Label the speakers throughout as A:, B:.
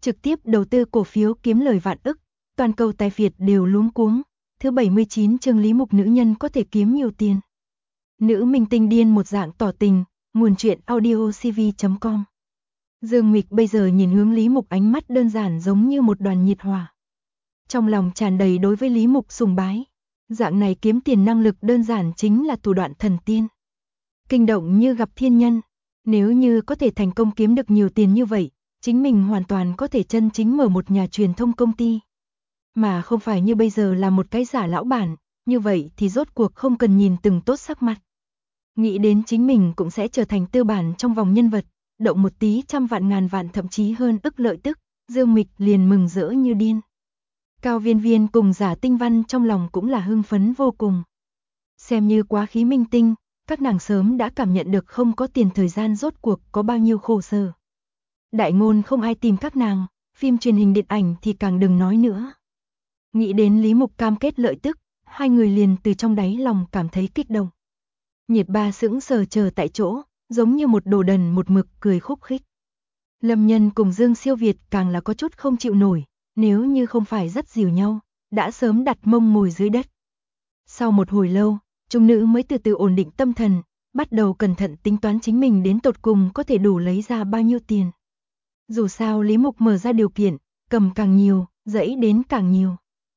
A: trực tiếp đầu tư cổ phiếu kiếm lời vạn ức, toàn cầu tài phiệt đều luống cuống. Thứ 79 chương Lý Mục nữ nhân có thể kiếm nhiều tiền. Nữ minh tinh điên một dạng tỏ tình, nguồn truyện audiocv.com. Dương Mịch bây giờ nhìn hướng Lý Mục ánh mắt đơn giản giống như một đoàn nhiệt hỏa. Trong lòng tràn đầy đối với Lý Mục sùng bái. Dạng này kiếm tiền năng lực đơn giản chính là thủ đoạn thần tiên. Kinh động như gặp thiên nhân. Nếu như có thể thành công kiếm được nhiều tiền như vậy, chính mình hoàn toàn có thể chân chính mở một nhà truyền thông công ty. Mà không phải như bây giờ là một cái giả lão bản, như vậy thì rốt cuộc không cần nhìn từng tốt sắc mặt. Nghĩ đến chính mình cũng sẽ trở thành tư bản trong vòng nhân vật, động một tí trăm vạn ngàn vạn thậm chí hơn ức lợi tức, Dương Mịch liền mừng rỡ như điên. Cao Viên Viên cùng Giả Tinh Văn trong lòng cũng là hưng phấn vô cùng. Xem như quá khí minh tinh, các nàng sớm đã cảm nhận được không có tiền thời gian rốt cuộc có bao nhiêu khổ sở. Đại ngôn không ai tìm các nàng, phim truyền hình điện ảnh thì càng đừng nói nữa. Nghĩ đến Lý Mục cam kết lợi tức, hai người liền từ trong đáy lòng cảm thấy kích động. Nhiệt Ba sững sờ chờ tại chỗ, giống như một đồ đần một mực cười khúc khích. Lâm Nhân cùng Dương Siêu Việt càng là có chút không chịu nổi, nếu như không phải rất dìu nhau, đã sớm đặt mông ngồi dưới đất. Sau một hồi lâu, chúng nữ mới từ từ ổn định tâm thần, bắt đầu cẩn thận tính toán chính mình đến tột cùng có thể đủ lấy ra bao nhiêu tiền. Dù sao Lý Mục mở ra điều kiện, cầm càng nhiều, dẫy đến càng nhiều.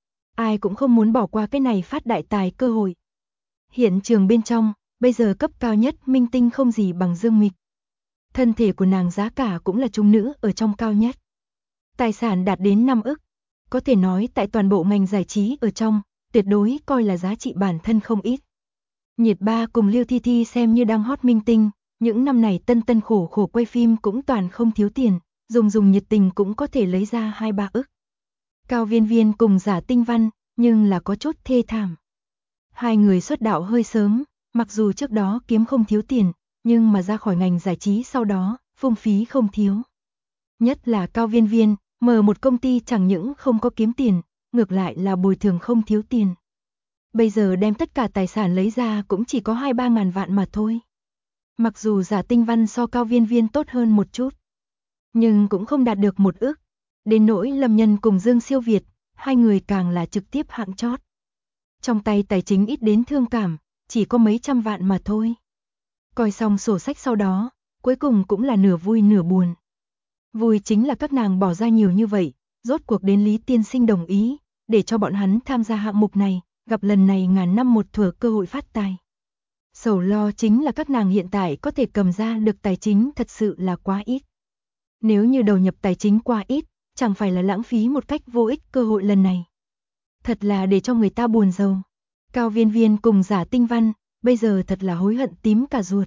A: Ai cũng không muốn bỏ qua cái này phát đại tài cơ hội. Hiện trường bên trong, bây giờ cấp cao nhất minh tinh không gì bằng Dương Mịch. Thân thể của nàng giá cả cũng là chúng nữ ở trong cao nhất. Tài sản đạt đến 5 ức. Có thể nói tại toàn bộ ngành giải trí ở trong, tuyệt đối coi là giá trị bản thân không ít. Nhiệt Ba cùng Liêu Thi Thi xem như đang hot minh tinh, những năm này tân tân khổ khổ quay phim cũng toàn không thiếu tiền, dùng nhiệt tình cũng có thể lấy ra 2-3 ức. Cao Viên Viên cùng Giả Tinh Văn, nhưng là có chút thê thảm. Hai người xuất đạo hơi sớm, mặc dù trước đó kiếm không thiếu tiền, nhưng mà ra khỏi ngành giải trí sau đó, phung phí không thiếu. Nhất là Cao Viên Viên, mở một công ty chẳng những không có kiếm tiền, ngược lại là bồi thường không thiếu tiền. Bây giờ đem tất cả tài sản lấy ra cũng chỉ có 2-3 ngàn vạn mà thôi. Mặc dù Giả Tinh Văn so Cao Viên Viên tốt hơn một chút, nhưng cũng không đạt được 1 ức. Đến nỗi Lâm Nhân cùng Dương Siêu Việt, hai người càng là trực tiếp hạng chót. Trong tay tài chính ít đến thương cảm, chỉ có mấy trăm vạn mà thôi. Coi xong sổ sách sau đó, cuối cùng cũng là nửa vui nửa buồn. Vui chính là các nàng bỏ ra nhiều như vậy, rốt cuộc đến Lý tiên sinh đồng ý, để cho bọn hắn tham gia hạng mục này, gặp lần này ngàn năm một thủa cơ hội phát tài. Sầu lo chính là các nàng hiện tại có thể cầm ra được tài chính thật sự là quá ít. Nếu như đầu nhập tài chính quá ít, chẳng phải là lãng phí một cách vô ích cơ hội lần này. Thật là để cho người ta buồn rầu. Cao Viên Viên cùng Giả Tinh Văn, bây giờ thật là hối hận tím cả ruột.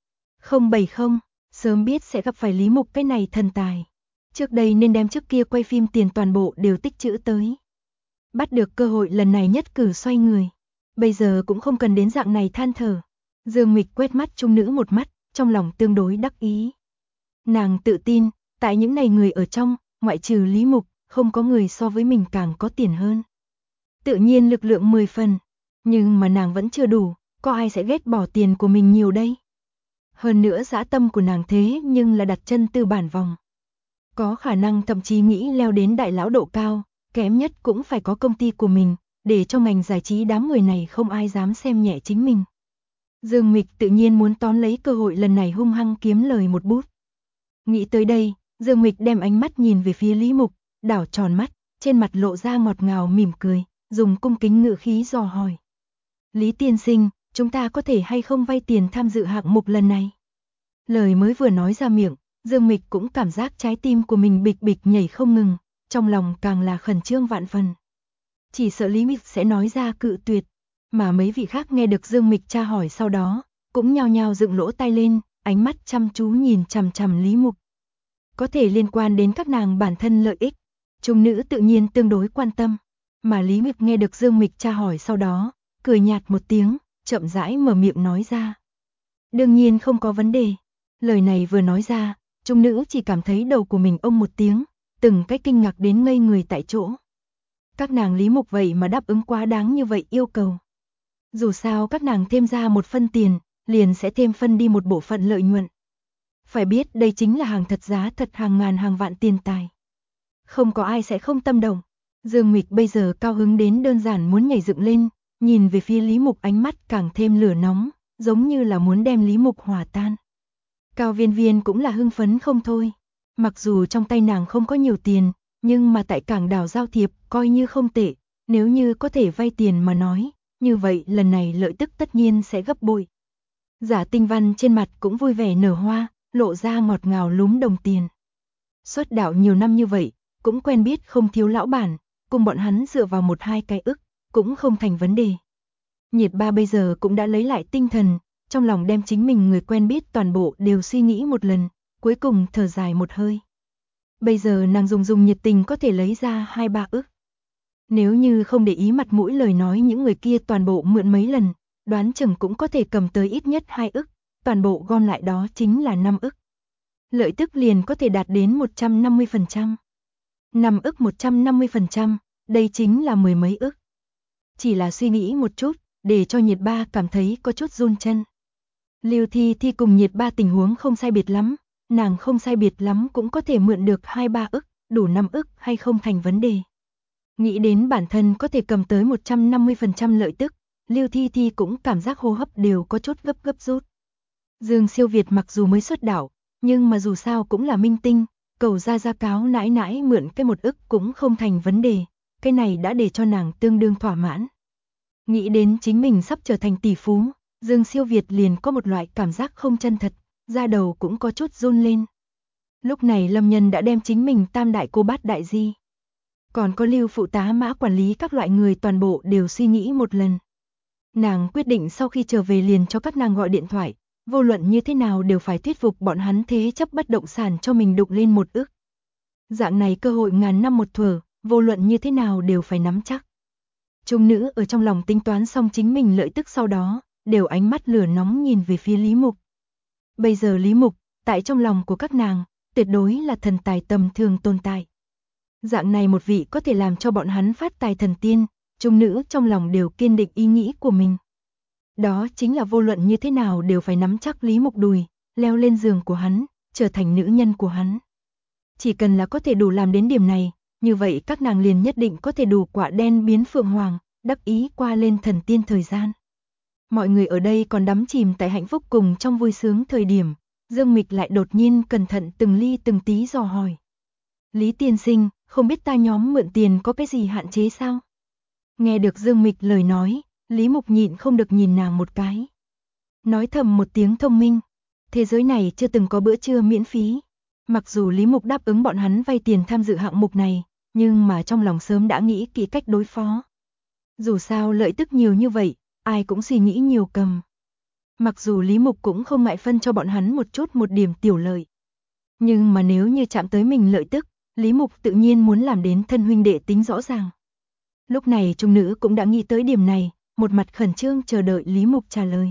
A: 070, sớm biết sẽ gặp phải Lý Mục cái này thần tài. Trước đây nên đem trước kia quay phim tiền toàn bộ đều tích trữ tới. Bắt được cơ hội lần này nhất cử xoay người. Bây giờ cũng không cần đến dạng này than thở. Dương Mịch quét mắt trung nữ một mắt, trong lòng tương đối đắc ý. Nàng tự tin, tại những này người ở trong, ngoại trừ Lý Mục, không có người so với mình càng có tiền hơn. Tự nhiên lực lượng 10 phần, nhưng mà nàng vẫn chưa đủ, có ai sẽ ghét bỏ tiền của mình nhiều đây. Hơn nữa dã tâm của nàng thế nhưng là đặt chân tư bản vòng. Có khả năng thậm chí nghĩ leo đến đại lão độ cao, kém nhất cũng phải có công ty của mình, để cho ngành giải trí đám người này không ai dám xem nhẹ chính mình. Dương Mịch tự nhiên muốn tóm lấy cơ hội lần này hung hăng kiếm lời một bút. Nghĩ tới đây, Dương Mịch đem ánh mắt nhìn về phía Lý Mục, đảo tròn mắt, trên mặt lộ ra ngọt ngào mỉm cười, dùng cung kính ngữ khí dò hỏi. Lý tiên sinh, chúng ta có thể hay không vay tiền tham dự hạng mục lần này? Lời mới vừa nói ra miệng, Dương Mịch cũng cảm giác trái tim của mình bịch bịch nhảy không ngừng, trong lòng càng là khẩn trương vạn phần. Chỉ sợ Lý Mịch sẽ nói ra cự tuyệt, mà mấy vị khác nghe được Dương Mịch tra hỏi sau đó, cũng nhao nhao dựng lỗ tai lên, ánh mắt chăm chú nhìn chằm chằm Lý Mục. Có thể liên quan đến các nàng bản thân lợi ích, chúng nữ tự nhiên tương đối quan tâm, mà Lý Mịch nghe được Dương Mịch tra hỏi sau đó, cười nhạt một tiếng, chậm rãi mở miệng nói ra. Đương nhiên không có vấn đề. Lời này vừa nói ra, chúng nữ chỉ cảm thấy đầu của mình ông một tiếng, từng cái kinh ngạc đến ngây người tại chỗ. Các nàng Lý Mục vậy mà đáp ứng quá đáng như vậy yêu cầu. Dù sao các nàng thêm ra một phân tiền, liền sẽ thêm phân đi một bộ phận lợi nhuận. Phải biết đây chính là hàng thật giá thật hàng ngàn hàng vạn tiền tài. không có ai sẽ không tâm động. Dương Mịch bây giờ cao hứng đến đơn giản muốn nhảy dựng lên, nhìn về phía Lý Mục ánh mắt càng thêm lửa nóng, giống như là muốn đem Lý Mục hòa tan. Cao Viên Viên cũng là hưng phấn không thôi. Mặc dù trong tay nàng không có nhiều tiền, nhưng mà tại cảng đảo giao thiệp coi như không tệ, nếu như có thể vay tiền mà nói, như vậy lần này lợi tức tất nhiên sẽ gấp bội. Giả Tinh Văn trên mặt cũng vui vẻ nở hoa, lộ ra ngọt ngào lúm đồng tiền. Xuất đạo nhiều năm như vậy, cũng quen biết không thiếu lão bản, cùng bọn hắn dựa vào 1-2 cái ức, cũng không thành vấn đề. Nhiệt Ba bây giờ cũng đã lấy lại tinh thần, trong lòng đem chính mình người quen biết toàn bộ đều suy nghĩ một lần, cuối cùng thở dài một hơi. Bây giờ nàng dùng nhiệt tình có thể lấy ra 2-3 ức. Nếu như không để ý mặt mũi lời nói những người kia toàn bộ mượn mấy lần, đoán chừng cũng có thể cầm tới ít nhất 2 ức, toàn bộ gom lại đó chính là 5 ức. Lợi tức liền có thể đạt đến 150%. 5 ức 150%, đây chính là mười mấy ức. Chỉ là suy nghĩ một chút, để cho Nhiệt Ba cảm thấy có chút run chân. Lưu Thi Thi cùng Nhiệt Ba tình huống không sai biệt lắm, nàng không sai biệt lắm cũng có thể mượn được 2-3 ức, đủ 5 ức hay không thành vấn đề. Nghĩ đến bản thân có thể cầm tới 150% lợi tức, Lưu Thi Thi cũng cảm giác hô hấp đều có chút gấp rút. Dương Siêu Việt mặc dù mới xuất đạo, nhưng mà dù sao cũng là minh tinh, cầu ra cáo nãi nãi mượn cái 1 ức cũng không thành vấn đề, cái này đã để cho nàng tương đương thỏa mãn. Nghĩ đến chính mình sắp trở thành tỷ phú, Dương Siêu Việt liền có một loại cảm giác không chân thật, da đầu cũng có chút run lên. Lúc này Lâm Nhân đã đem chính mình tam đại cô bát đại di, còn có Lưu phụ tá mã quản lý các loại người toàn bộ đều suy nghĩ một lần. Nàng quyết định sau khi trở về liền cho các nàng gọi điện thoại, vô luận như thế nào đều phải thuyết phục bọn hắn thế chấp bất động sản cho mình đục lên 1 ức. Dạng này cơ hội ngàn năm một thuở, vô luận như thế nào đều phải nắm chắc. Trung nữ ở trong lòng tính toán xong chính mình lợi tức sau đó, đều ánh mắt lửa nóng nhìn về phía Lý Mục. Bây giờ Lý Mục, tại trong lòng của các nàng, tuyệt đối là thần tài tầm thường tồn tại. Dạng này một vị có thể làm cho bọn hắn phát tài thần tiên, trung nữ trong lòng đều kiên định ý nghĩ của mình. Đó chính là vô luận như thế nào đều phải nắm chắc Lý Mục đùi, leo lên giường của hắn, trở thành nữ nhân của hắn. Chỉ cần là có thể đủ làm đến điểm này, như vậy các nàng liền nhất định có thể đủ quả đen biến phượng hoàng, đắc ý qua lên thần tiên thời gian. Mọi người ở đây còn đắm chìm tại hạnh phúc cùng trong vui sướng thời điểm, Dương Mịch lại đột nhiên cẩn thận từng ly từng tí dò hỏi. Lý tiên sinh, không biết ta nhóm mượn tiền có cái gì hạn chế sao? Nghe được Dương Mịch lời nói, Lý Mục nhịn không được nhìn nàng một cái. Nói thầm một tiếng thông minh, thế giới này chưa từng có bữa trưa miễn phí. Mặc dù Lý Mục đáp ứng bọn hắn vay tiền tham dự hạng mục này, nhưng mà trong lòng sớm đã nghĩ kỹ cách đối phó. Dù sao lợi tức nhiều như vậy, ai cũng suy nghĩ nhiều cầm. Mặc dù Lý Mục cũng không ngại phân cho bọn hắn một điểm tiểu lợi. Nhưng mà nếu như chạm tới mình lợi tức, Lý Mục tự nhiên muốn làm đến thân huynh đệ tính rõ ràng. Lúc này trung nữ cũng đã nghĩ tới điểm này, một mặt khẩn trương chờ đợi Lý Mục trả lời.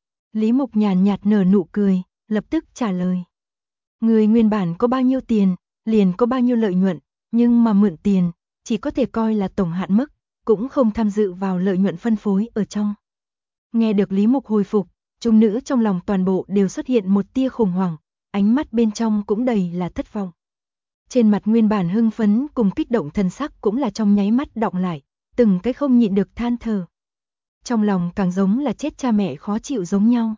A: Lý Mục nhàn nhạt nở nụ cười, lập tức trả lời. Người nguyên bản có bao nhiêu tiền, liền có bao nhiêu lợi nhuận, nhưng mà mượn tiền, chỉ có thể coi là tổng hạn mức, cũng không tham dự vào lợi nhuận phân phối ở trong. Nghe được Lý Mục hồi phục, trung nữ trong lòng toàn bộ đều xuất hiện một tia khủng hoảng, ánh mắt bên trong cũng đầy là thất vọng. Trên mặt nguyên bản hưng phấn cùng kích động thần sắc cũng là trong nháy mắt đọng lại, từng cái không nhịn được than thở. Trong lòng càng giống là chết cha mẹ khó chịu giống nhau.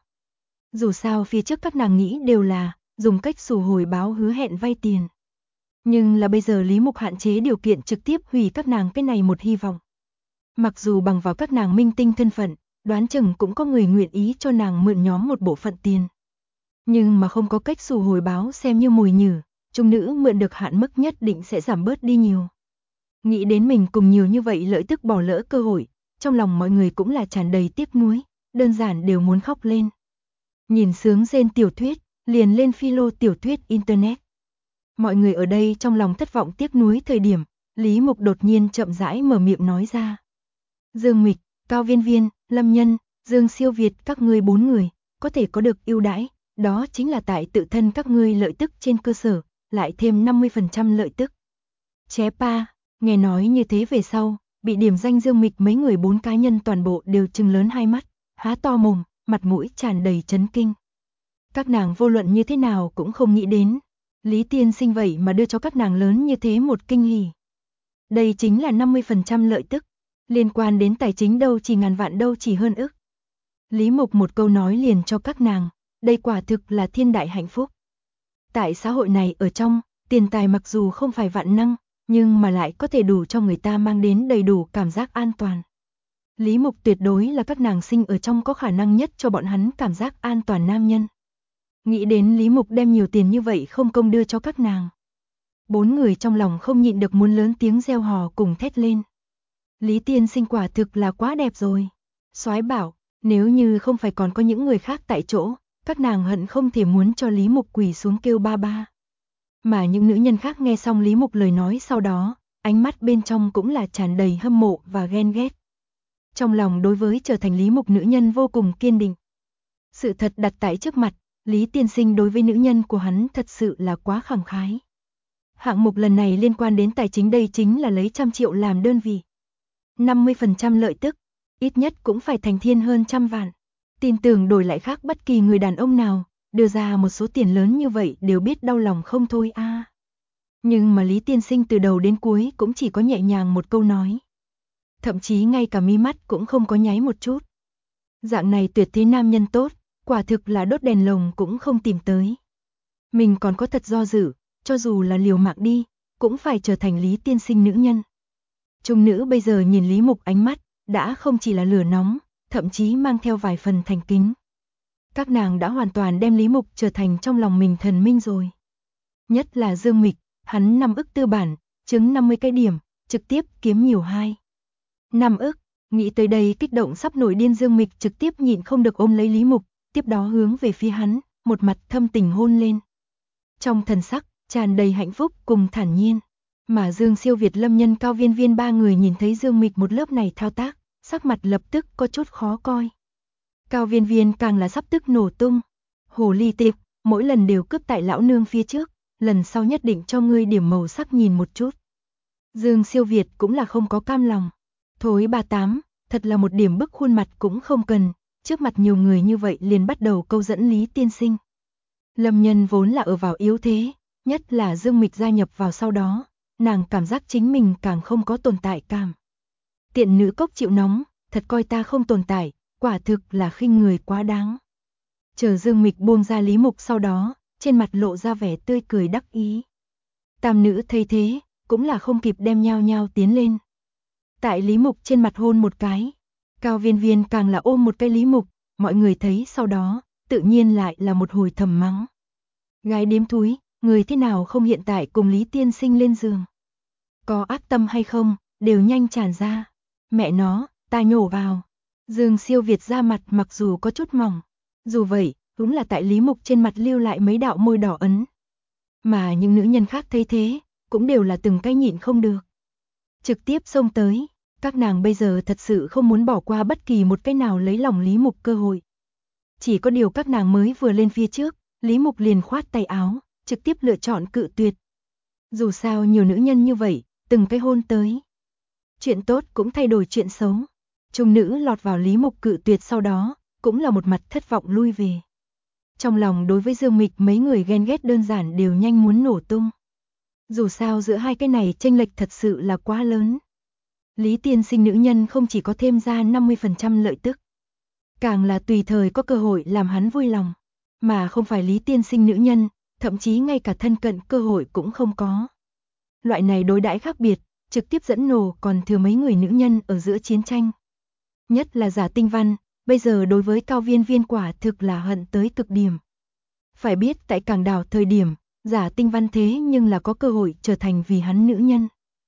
A: Dù sao phía trước các nàng nghĩ đều là dùng cách xù hồi báo hứa hẹn vay tiền. Nhưng là bây giờ Lý Mục hạn chế điều kiện trực tiếp hủy các nàng cái này một hy vọng. Mặc dù bằng vào các nàng minh tinh thân phận, đoán chừng cũng có người nguyện ý cho nàng mượn nhóm một bộ phận tiền. Nhưng mà không có cách xù hồi báo xem như mồi nhử, trung nữ mượn được hạn mức nhất định sẽ giảm bớt đi nhiều. Nghĩ đến mình cùng nhiều như vậy lợi tức bỏ lỡ cơ hội, trong lòng mọi người cũng là tràn đầy tiếc nuối, đơn giản đều muốn khóc lên. Nhìn sướng rên tiểu thuyết, liền lên philo tiểu thuyết internet. Mọi người ở đây trong lòng thất vọng tiếc nuối thời điểm, Lý Mục đột nhiên chậm rãi mở miệng nói ra. Dương Mịch, Cao Viên Viên, Lâm Nhân, Dương Siêu Việt các ngươi 4 người, có thể có được ưu đãi, đó chính là tại tự thân các ngươi lợi tức trên cơ sở, lại thêm 50% lợi tức. Ché pa, nghe nói như thế về sau, bị điểm danh Dương Mịch mấy người 4 cá nhân toàn bộ đều trừng lớn hai mắt, há to mồm, mặt mũi tràn đầy chấn kinh. Các nàng vô luận như thế nào cũng không nghĩ đến, Lý tiên sinh vậy mà đưa cho các nàng lớn như thế một kinh hỉ. Đây chính là 50% lợi tức, liên quan đến tài chính đâu chỉ ngàn vạn đâu chỉ hơn ức. Lý Mục một câu nói liền cho các nàng, đây quả thực là thiên đại hạnh phúc. Tại xã hội này ở trong, tiền tài mặc dù không phải vạn năng, nhưng mà lại có thể đủ cho người ta mang đến đầy đủ cảm giác an toàn. Lý Mục tuyệt đối là các nàng sinh ở trong có khả năng nhất cho bọn hắn cảm giác an toàn nam nhân. Nghĩ đến Lý Mục đem nhiều tiền như vậy không công đưa cho các nàng. 4 người trong lòng không nhịn được muốn lớn tiếng reo hò cùng thét lên. Lý tiên sinh quả thực là quá đẹp rồi. Soái bảo, nếu như không phải còn có những người khác tại chỗ, các nàng hận không thể muốn cho Lý Mục quỳ xuống kêu ba ba. Mà những nữ nhân khác nghe xong Lý Mục lời nói sau đó, ánh mắt bên trong cũng là tràn đầy hâm mộ và ghen ghét. Trong lòng đối với trở thành Lý Mục nữ nhân vô cùng kiên định. Sự thật đặt tại trước mặt, Lý tiên sinh đối với nữ nhân của hắn thật sự là quá khẳng khái. Hạng mục lần này liên quan đến tài chính, đây chính là lấy 100 triệu làm đơn vị. 50% lợi tức, ít nhất cũng phải thành thiên hơn 100 vạn. Tin tưởng đổi lại khác bất kỳ người đàn ông nào, đưa ra một số tiền lớn như vậy đều biết đau lòng không thôi a. Nhưng mà Lý tiên sinh từ đầu đến cuối cũng chỉ có nhẹ nhàng một câu nói. Thậm chí ngay cả mí mắt cũng không có nháy một chút. Dạng này tuyệt thế nam nhân tốt, quả thực là đốt đèn lồng cũng không tìm tới. Mình còn có thật do dự, cho dù là liều mạng đi, cũng phải trở thành Lý tiên sinh nữ nhân. Trung nữ bây giờ nhìn Lý Mục ánh mắt, đã không chỉ là lửa nóng, thậm chí mang theo vài phần thành kính. Các nàng đã hoàn toàn đem Lý Mục trở thành trong lòng mình thần minh rồi. Nhất là Dương Mịch, hắn 5 ức tư bản, chứng 50 cái điểm, trực tiếp kiếm nhiều 5 ức, nghĩ tới đây kích động sắp nổi điên Dương Mịch trực tiếp nhịn không được ôm lấy Lý Mục, tiếp đó hướng về phía hắn, một mặt thâm tình hôn lên. Trong thần sắc, tràn đầy hạnh phúc cùng thản nhiên. Mà Dương Siêu Việt, Lâm Nhân, Cao Viên Viên ba người nhìn thấy Dương Mịch một lớp này thao tác, sắc mặt lập tức có chút khó coi. Cao Viên Viên càng là sắp tức nổ tung. Hồ ly tiệp, mỗi lần đều cướp tại lão nương phía trước, lần sau nhất định cho ngươi điểm màu sắc nhìn một chút. Dương Siêu Việt cũng là không có cam lòng. Thối bà tám, thật là một điểm bức khuôn mặt cũng không cần, trước mặt nhiều người như vậy liền bắt đầu câu dẫn Lý tiên sinh. Lâm Nhân vốn là ở vào yếu thế, nhất là Dương Mịch gia nhập vào sau đó, nàng cảm giác chính mình càng không có tồn tại cảm. Tiện nữ cốc chịu nóng, thật coi ta không tồn tại, quả thực là khinh người quá đáng. Chờ Dương Mịch buông ra Lý Mục sau đó, trên mặt lộ ra vẻ tươi cười đắc ý. Tam nữ thấy thế, cũng là không kịp đem nhao nhao tiến lên. Tại Lý Mục trên mặt hôn một cái, Cao Viên Viên càng là ôm một cái Lý Mục, mọi người thấy sau đó, tự nhiên lại là một hồi thầm mắng. Gái điếm thúi, người thế nào không hiện tại cùng Lý tiên sinh lên giường? Có ác tâm hay không, đều nhanh tràn ra. Mẹ nó, ta nhổ vào. Dương Siêu Việt ra mặt mặc dù có chút mỏng, dù vậy, cũng là tại Lý Mục trên mặt lưu lại mấy đạo môi đỏ ấn. Mà những nữ nhân khác thấy thế, cũng đều là từng cái nhịn không được. Trực tiếp xông tới, các nàng bây giờ thật sự không muốn bỏ qua bất kỳ một cái nào lấy lòng Lý Mục cơ hội. Chỉ có điều các nàng mới vừa lên phía trước, Lý Mục liền khoát tay áo, trực tiếp lựa chọn cự tuyệt. Dù sao nhiều nữ nhân như vậy, từng cái hôn tới. Chuyện tốt cũng thay đổi chuyện xấu. Trung nữ lọt vào Lý Mục cự tuyệt sau đó, cũng là một mặt thất vọng lui về. Trong lòng đối với Dương Mịch mấy người ghen ghét đơn giản đều nhanh muốn nổ tung. Dù sao giữa hai cái này chênh lệch thật sự là quá lớn. Lý tiên sinh nữ nhân không chỉ có thêm ra 50% lợi tức, càng là tùy thời có cơ hội làm hắn vui lòng. Mà không phải Lý tiên sinh nữ nhân, thậm chí ngay cả thân cận cơ hội cũng không có. Loại này đối đãi khác biệt, trực tiếp dẫn nổ còn thừa mấy người nữ nhân ở giữa chiến tranh. Nhất là Giả Tinh Văn, bây giờ đối với Cao Viên Viên quả thực là hận tới cực điểm. Phải biết tại Cảng Đảo thời điểm, Giả Tinh Văn thế nhưng là có cơ hội trở thành vì hắn nữ nhân.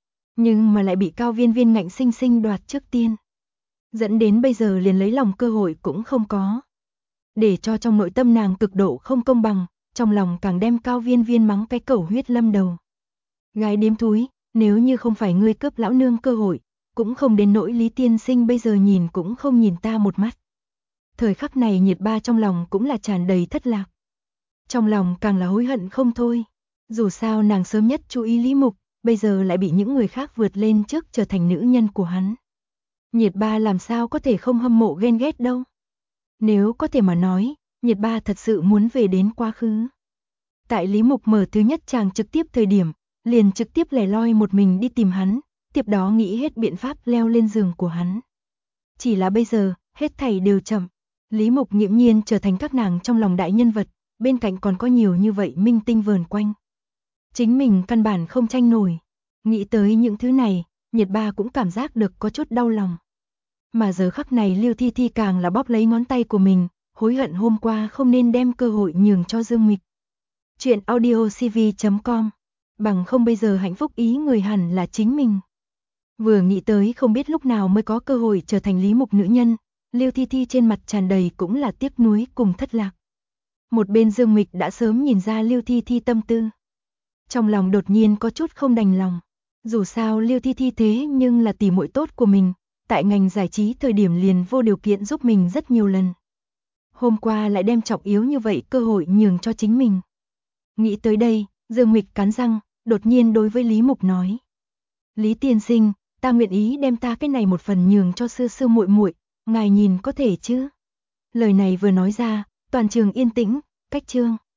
A: Nhưng mà lại bị Cao Viên Viên ngạnh sinh sinh đoạt trước tiên. Dẫn đến bây giờ liền lấy lòng cơ hội cũng không có. Để cho trong nội tâm nàng cực độ không công bằng, trong lòng càng đem Cao Viên Viên mắng cái cẩu huyết lâm đầu. Gái điếm thúi, nếu như không phải ngươi cướp lão nương cơ hội, cũng không đến nỗi Lý tiên sinh bây giờ nhìn cũng không nhìn ta một mắt. Thời khắc này Nhiệt Ba trong lòng cũng là tràn đầy thất lạc. Trong lòng càng là hối hận không thôi. Dù sao nàng sớm nhất chú ý Lý Mục, bây giờ lại bị những người khác vượt lên trước trở thành nữ nhân của hắn. Nhiệt Ba làm sao có thể không hâm mộ ghen ghét đâu. Nếu có thể mà nói, Nhiệt Ba thật sự muốn về đến quá khứ. Tại Lý Mục mở thứ nhất chàng trực tiếp thời điểm, liền trực tiếp lẻ loi một mình đi tìm hắn, tiếp đó nghĩ hết biện pháp leo lên giường của hắn. Chỉ là bây giờ, hết thảy đều chậm. Lý Mục nghiễm nhiên trở thành các nàng trong lòng đại nhân vật, bên cạnh còn có nhiều như vậy minh tinh vờn quanh. Chính mình căn bản không tranh nổi. Nghĩ tới những thứ này, Nhiệt Ba cũng cảm giác được có chút đau lòng. Mà giờ khắc này Lưu Thi Thi càng là bóp lấy ngón tay của mình, hối hận hôm qua không nên đem cơ hội nhường cho Dương Mịch. Chuyện audiocv.com. Bằng không bây giờ hạnh phúc ý người hẳn là chính mình. Vừa nghĩ tới không biết lúc nào mới có cơ hội trở thành Lý Mục nữ nhân, Lưu Thi Thi trên mặt tràn đầy cũng là tiếc nuối cùng thất lạc. Một bên Dương Mịch đã sớm nhìn ra Lưu Thi Thi tâm tư. Trong lòng đột nhiên có chút không đành lòng. Dù sao Lưu Thi Thi thế nhưng là tỉ muội tốt của mình, tại ngành giải trí thời điểm liền vô điều kiện giúp mình rất nhiều lần. Hôm qua lại đem trọng yếu như vậy cơ hội nhường cho chính mình. Nghĩ tới đây, Dương Mịch cắn răng, đột nhiên đối với Lý Mục nói. Lý tiên sinh, ta nguyện ý đem ta cái này một phần nhường cho sư sư muội muội, ngài nhìn có thể chứ? Lời này vừa nói ra, toàn trường yên tĩnh, cách chương.